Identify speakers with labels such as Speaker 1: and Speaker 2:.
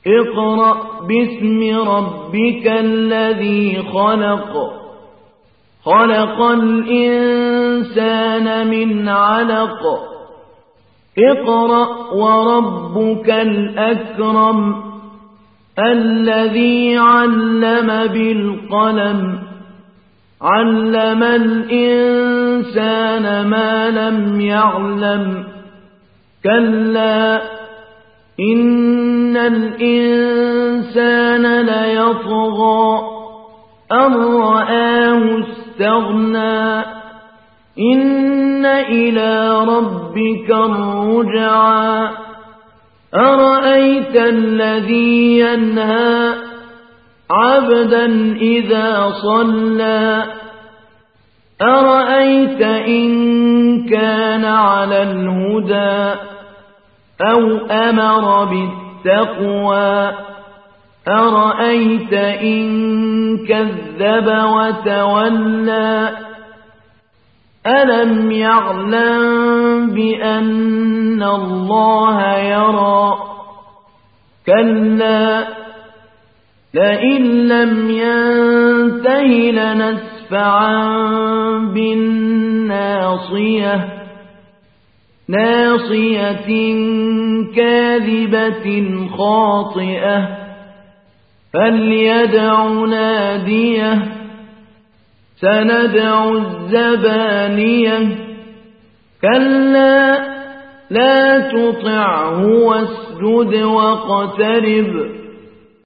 Speaker 1: اقرأ باسم ربك الذي خلق خلق الإنسان من علق اقرأ وربك الأكرم الذي علم بالقلم علم الإنسان ما لم يعلم كلا إن الإنسان ليطغى أن رآه استغنى إن إلى ربك الرجعى أرأيت الذي ينهى عبدا إذا صلى أرأيت إن كان على الهدى أو أمر بالتقوى أرأيت إن كذب وتولى ألم يعلم بأن الله يرى كلا لئن لم ينته لنسفعا بالناصية ناصية كاذبة خاطئة فليدع ناديه سندع الزبانية كلا لا تطعه واسجد واقترب